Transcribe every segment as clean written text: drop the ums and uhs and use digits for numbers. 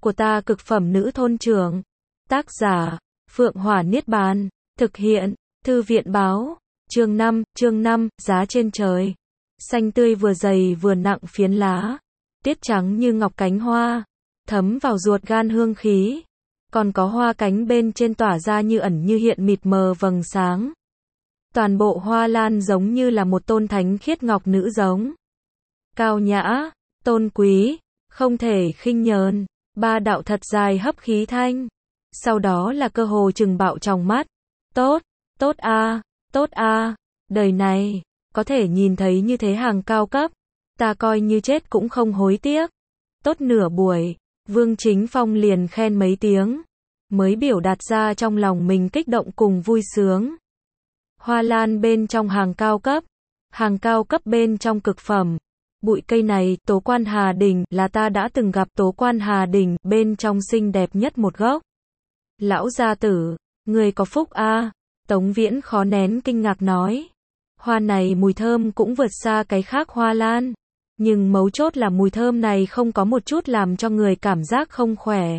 của ta cực phẩm nữ thôn trưởng. Tác giả, Phượng Hỏa Niết Bàn. Thực hiện, Thư viện Báo. Chương 5, giá trên trời. Xanh tươi vừa dày vừa nặng phiến lá. Tiết trắng như ngọc cánh hoa. Thấm vào ruột gan hương khí. Còn có hoa cánh bên trên tỏa ra như ẩn như hiện mịt mờ vầng sáng. Toàn bộ hoa lan giống như là một tôn thánh khiết ngọc nữ giống. Cao nhã, tôn quý, không thể khinh nhờn, ba đạo thật dài hấp khí thanh. Sau đó là cơ hồ trừng bạo trong mắt. Tốt, tốt a, đời này, có thể nhìn thấy như thế hàng cao cấp. Ta coi như chết cũng không hối tiếc. Tốt nửa buổi, Vương Chính Phong liền khen mấy tiếng, mới biểu đạt ra trong lòng mình kích động cùng vui sướng. Hoa lan bên trong hàng cao cấp bên trong cực phẩm. Bụi cây này, Tố Quan Hà Đình, là ta đã từng gặp Tố Quan Hà Đình, bên trong xinh đẹp nhất một gốc. Lão gia tử, người có phúc a. Tống Viễn khó nén kinh ngạc nói. Hoa này mùi thơm cũng vượt xa cái khác hoa lan. Nhưng mấu chốt là mùi thơm này không có một chút làm cho người cảm giác không khỏe.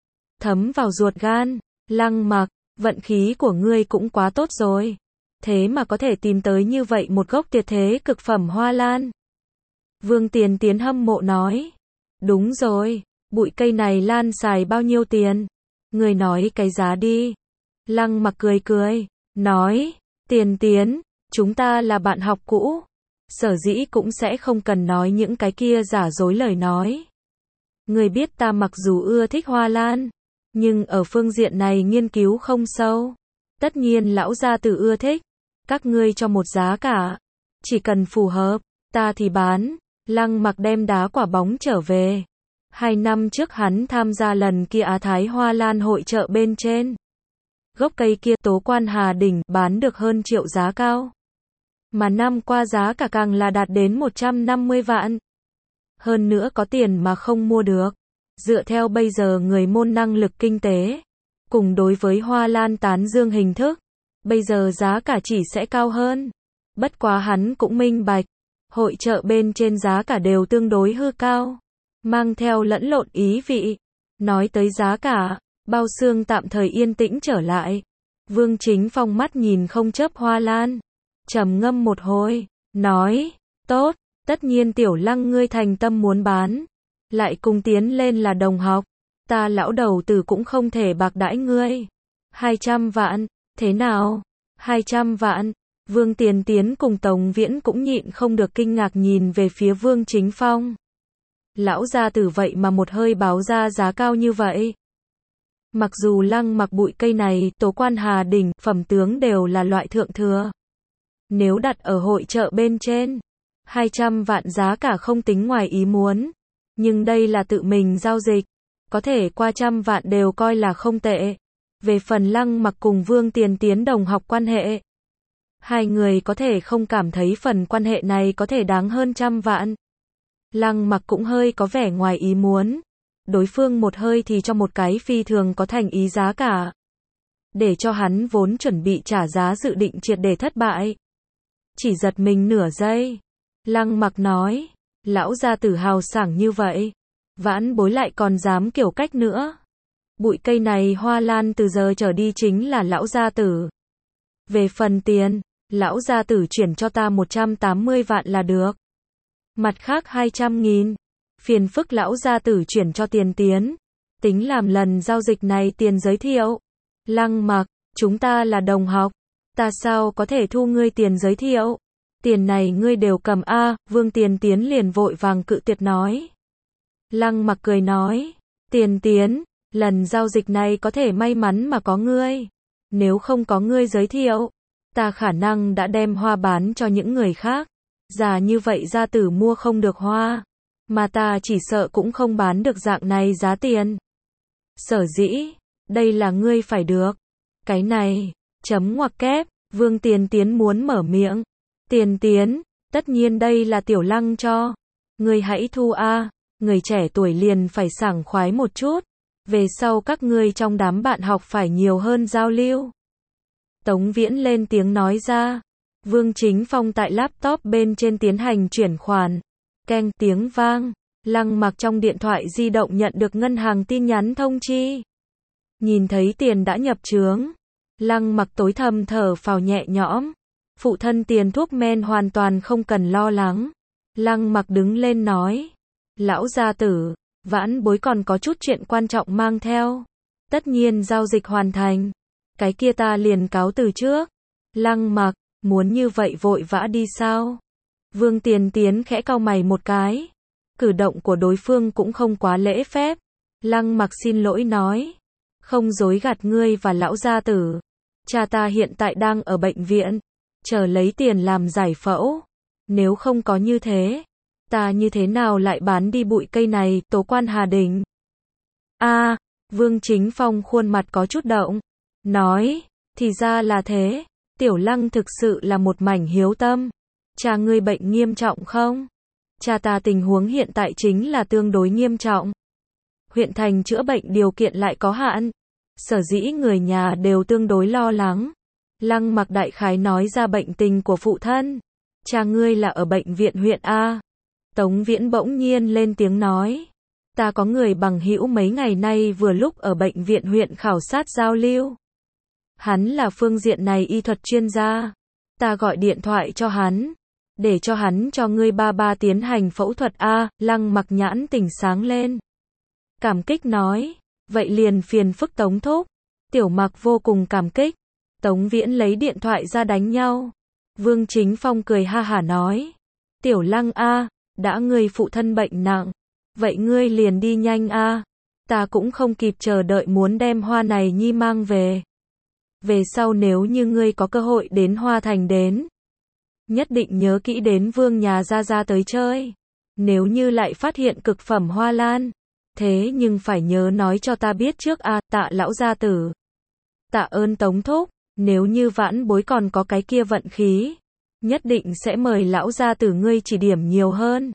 Thấm vào ruột gan. Lăng Mặc, vận khí của ngươi cũng quá tốt rồi. Thế mà có thể tìm tới như vậy một gốc tuyệt thế cực phẩm hoa lan. Vương Tiền Tiến hâm mộ nói. Đúng rồi, bụi cây này lan xài bao nhiêu tiền? Người nói cái giá đi. Lăng Mặc cười, nói, Tiền Tiến, chúng ta là bạn học cũ. Sở dĩ cũng sẽ không cần nói những cái kia giả dối lời nói. Người biết ta mặc dù ưa thích hoa lan, nhưng ở phương diện này nghiên cứu không sâu. Tất nhiên lão gia tử ưa thích. Các ngươi cho một giá cả. Chỉ cần phù hợp, ta thì bán. Lăng Mặc đem đá quả bóng trở về. 2 năm trước hắn tham gia lần kia Á Thái Hoa Lan hội chợ bên trên. Gốc cây kia Tố Quan Hà Đình bán được hơn triệu giá cao. Mà năm qua giá cả càng là đạt đến 150 vạn. Hơn nữa có tiền mà không mua được. Dựa theo bây giờ người môn năng lực kinh tế, cùng đối với hoa lan tán dương hình thức, bây giờ giá cả chỉ sẽ cao hơn. Bất quá hắn cũng minh bạch, hội chợ bên trên giá cả đều tương đối hư cao, mang theo lẫn lộn ý vị. Nói tới giá cả, Bao Xương tạm thời yên tĩnh trở lại. Vương Chính Phong mắt nhìn không chớp hoa lan, trầm ngâm một hồi, nói, tốt, tất nhiên Tiểu Lăng ngươi thành tâm muốn bán, lại cùng tiến lên là đồng học, ta lão đầu tử cũng không thể bạc đãi ngươi. 200 vạn, thế nào? 200 vạn, Vương Tiền Tiến cùng Tống Viễn cũng nhịn không được kinh ngạc nhìn về phía Vương Chính Phong. Lão gia tử vậy mà một hơi báo ra giá cao như vậy. Mặc dù Lăng Mặc bụi cây này, Tố Quan Hà Đình, phẩm tướng đều là loại thượng thừa. Nếu đặt ở hội chợ bên trên, 200 vạn giá cả không tính ngoài ý muốn. Nhưng đây là tự mình giao dịch, có thể qua 100 vạn đều coi là không tệ. Về phần Lăng Mặc cùng Vương Tiền Tiến đồng học quan hệ, hai người có thể không cảm thấy phần quan hệ này có thể đáng hơn 100 vạn. Lăng Mặc cũng hơi có vẻ ngoài ý muốn. Đối phương một hơi thì cho một cái phi thường có thành ý giá cả. Để cho hắn vốn chuẩn bị trả giá dự định triệt để thất bại. Chỉ giật mình nửa giây. Lăng Mặc nói, lão gia tử hào sảng như vậy, vãn bối lại còn dám kiểu cách nữa. Bụi cây này hoa lan từ giờ trở đi chính là lão gia tử. Về phần tiền, lão gia tử chuyển cho ta 180 vạn là được. Mặt khác 200.000, phiền phức lão gia tử chuyển cho Tiền Tiến. Tính làm lần giao dịch này tiền giới thiệu. Lăng Mặc, chúng ta là đồng học, ta sao có thể thu ngươi tiền giới thiệu? Tiền này ngươi đều cầm a. Vương Tiền Tiến liền vội vàng cự tuyệt nói. Lăng Mặc cười nói, Tiền Tiến, lần giao dịch này có thể may mắn mà có ngươi. Nếu không có ngươi giới thiệu, ta khả năng đã đem hoa bán cho những người khác. Già như vậy gia tử mua không được hoa, mà ta chỉ sợ cũng không bán được dạng này giá tiền. Sở dĩ, đây là ngươi phải được. Cái này, chấm ngoặc kép, Vương Tiền Tiến muốn mở miệng. Tiền Tiến, tất nhiên đây là Tiểu Lăng cho. Ngươi hãy thu a, người trẻ tuổi liền phải sảng khoái một chút. Về sau các ngươi trong đám bạn học phải nhiều hơn giao lưu. Tống Viễn lên tiếng nói ra. Vương Chính Phong tại laptop bên trên tiến hành chuyển khoản. Keng tiếng vang. Lăng Mặc trong điện thoại di động nhận được ngân hàng tin nhắn thông chi. Nhìn thấy tiền đã nhập trướng, Lăng Mặc tối thầm thở phào nhẹ nhõm. Phụ thân tiền thuốc men hoàn toàn không cần lo lắng. Lăng Mặc đứng lên nói. Lão gia tử, vãn bối còn có chút chuyện quan trọng mang theo. Tất nhiên giao dịch hoàn thành. Cái kia ta liền cáo từ trước. Lăng Mặc, muốn như vậy vội vã đi sao? Vương Tiền Tiến khẽ cau mày một cái. Cử động của đối phương cũng không quá lễ phép. Lăng Mặc xin lỗi nói. Không dối gạt ngươi và lão gia tử. Cha ta hiện tại đang ở bệnh viện. Chờ lấy tiền làm giải phẫu. Nếu không có như thế, ta như thế nào lại bán đi bụi cây này, Tố Quan Hà Đình. Vương Chính Phong khuôn mặt có chút động. Nói, thì ra là thế. Tiểu Lăng thực sự là một mảnh hiếu tâm. Cha ngươi bệnh nghiêm trọng không? Cha ta tình huống hiện tại chính là tương đối nghiêm trọng. Huyện thành chữa bệnh điều kiện lại có hạn. Sở dĩ người nhà đều tương đối lo lắng. Lăng Mặc đại khái nói ra bệnh tình của phụ thân. Cha ngươi là ở bệnh viện huyện A. Tống Viễn bỗng nhiên lên tiếng nói. Ta có người bằng hữu mấy ngày nay vừa lúc ở bệnh viện huyện khảo sát giao lưu. Hắn là phương diện này y thuật chuyên gia. Ta gọi điện thoại cho hắn. Để cho hắn cho ngươi ba tiến hành phẫu thuật A. Lăng Mặc nhãn tỉnh sáng lên. Cảm kích nói. Vậy liền phiền phức Tống thúc. Tiểu Mặc vô cùng cảm kích. Tống Viễn lấy điện thoại ra đánh nhau. Vương Chính Phong cười ha hả nói. Tiểu Lăng A, đã ngươi phụ thân bệnh nặng. Vậy ngươi liền đi nhanh A. Ta cũng không kịp chờ đợi muốn đem hoa này nhi mang về. Về sau nếu như ngươi có cơ hội đến Hoa Thành đến. Nhất định nhớ kỹ đến Vương nhà ra tới chơi. Nếu như lại phát hiện cực phẩm hoa lan. Thế nhưng phải nhớ nói cho ta biết trước A. Tạ lão gia tử. Tạ ơn Tống thúc. Nếu như vãn bối còn có cái kia vận khí, nhất định sẽ mời lão gia tử ngươi chỉ điểm nhiều hơn.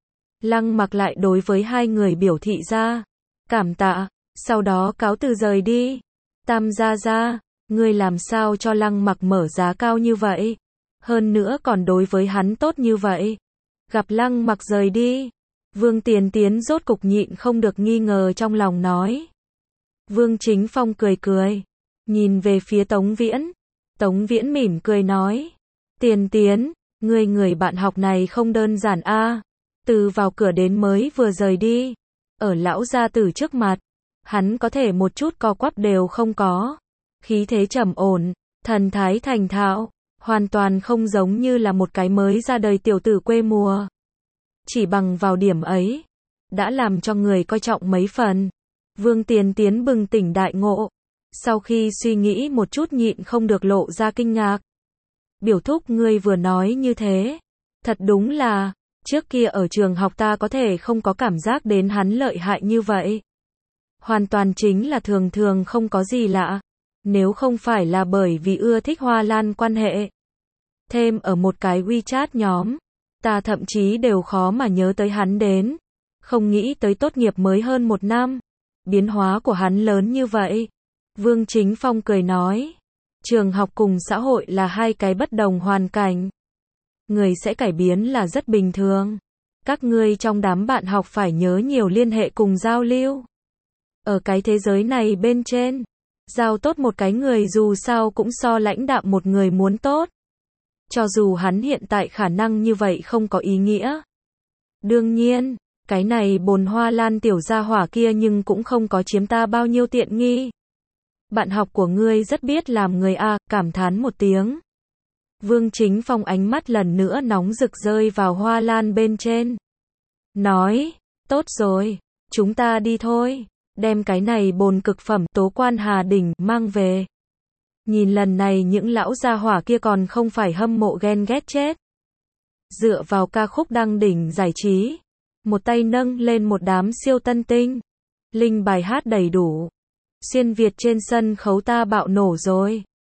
Lăng Mặc lại đối với hai người biểu thị ra. Cảm tạ, sau đó cáo từ rời đi. Tam gia, ngươi làm sao cho Lăng Mặc mở giá cao như vậy? Hơn nữa còn đối với hắn tốt như vậy. Gặp Lăng Mặc rời đi. Vương Tiền Tiến rốt cục nhịn không được nghi ngờ trong lòng nói. Vương Chính Phong cười. Nhìn về phía Tống Viễn. Tống Viễn mỉm cười nói. Tiền Tiến, người bạn học này không đơn giản A. Từ vào cửa đến mới vừa rời đi. Ở lão gia tử trước mặt. Hắn có thể một chút co quắp đều không có. Khí thế trầm ổn, thần thái thành thạo. Hoàn toàn không giống như là một cái mới ra đời tiểu tử quê mùa. Chỉ bằng vào điểm ấy. Đã làm cho người coi trọng mấy phần. Vương Tiền Tiến bừng tỉnh đại ngộ. Sau khi suy nghĩ một chút nhịn không được lộ ra kinh ngạc. Biểu thúc ngươi vừa nói như thế. Thật đúng là, trước kia ở trường học ta có thể không có cảm giác đến hắn lợi hại như vậy. Hoàn toàn chính là thường không có gì lạ. Nếu không phải là bởi vì ưa thích hoa lan quan hệ. Thêm ở một cái WeChat nhóm. Ta thậm chí đều khó mà nhớ tới hắn đến. Không nghĩ tới tốt nghiệp mới hơn 1 năm. Biến hóa của hắn lớn như vậy. Vương Chính Phong cười nói. Trường học cùng xã hội là hai cái bất đồng hoàn cảnh. Người sẽ cải biến là rất bình thường. Các ngươi trong đám bạn học phải nhớ nhiều liên hệ cùng giao lưu. Ở cái thế giới này bên trên, giao tốt một cái người dù sao cũng so lãnh đạm một người muốn tốt. Cho dù hắn hiện tại khả năng như vậy không có ý nghĩa. Đương nhiên, cái này bồn hoa lan tiểu gia hỏa kia nhưng cũng không có chiếm ta bao nhiêu tiện nghi. Bạn học của ngươi rất biết làm người A, cảm thán một tiếng. Vương Chính Phong ánh mắt lần nữa nóng rực rơi vào hoa lan bên trên. Nói, tốt rồi, chúng ta đi thôi, đem cái này bồn cực phẩm Tố Quan Hà Đình mang về. Nhìn lần này những lão gia hỏa kia còn không phải hâm mộ ghen ghét chết. Dựa vào ca khúc đăng đỉnh giải trí, một tay nâng lên một đám siêu tân tinh. Linh bài hát đầy đủ. Xuyên Việt trên sân khấu ta bạo nổ rồi.